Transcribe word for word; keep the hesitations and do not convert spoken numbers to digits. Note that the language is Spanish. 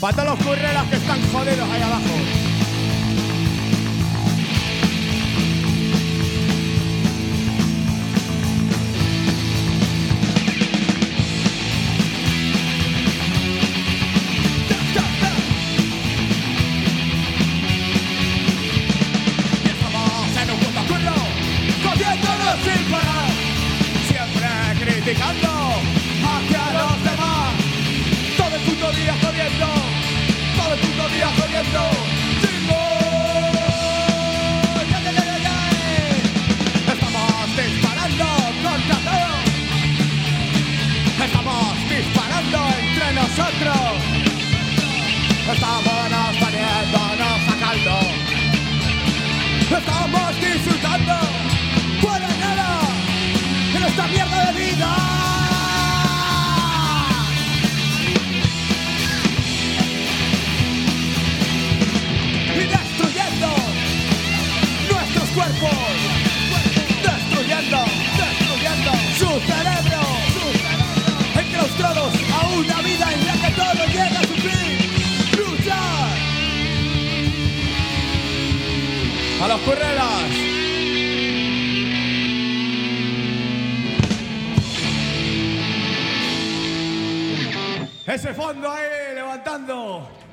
Para todos los currelas que están jodidos ahí abajo. Sin parar, siempre criticando hacia los demás. Todo el puto día jodiendo, todo el puto día jodiendo. ¡Chingo! ¡Ya, ya, ya, ya, ya! Estamos disparando contra todo. Estamos disparando entre nosotros. Estamos poniéndonos a caldo. Estamos disfrutando fuera nada en esta mierda de vida. Y destruyendo nuestros cuerpos, destruyendo, destruyendo su cerebro, su cerebro, enclaustrados a una vida en la que todo llega a su fin. Luchar a los currelas. Ese fondo ahí levantando.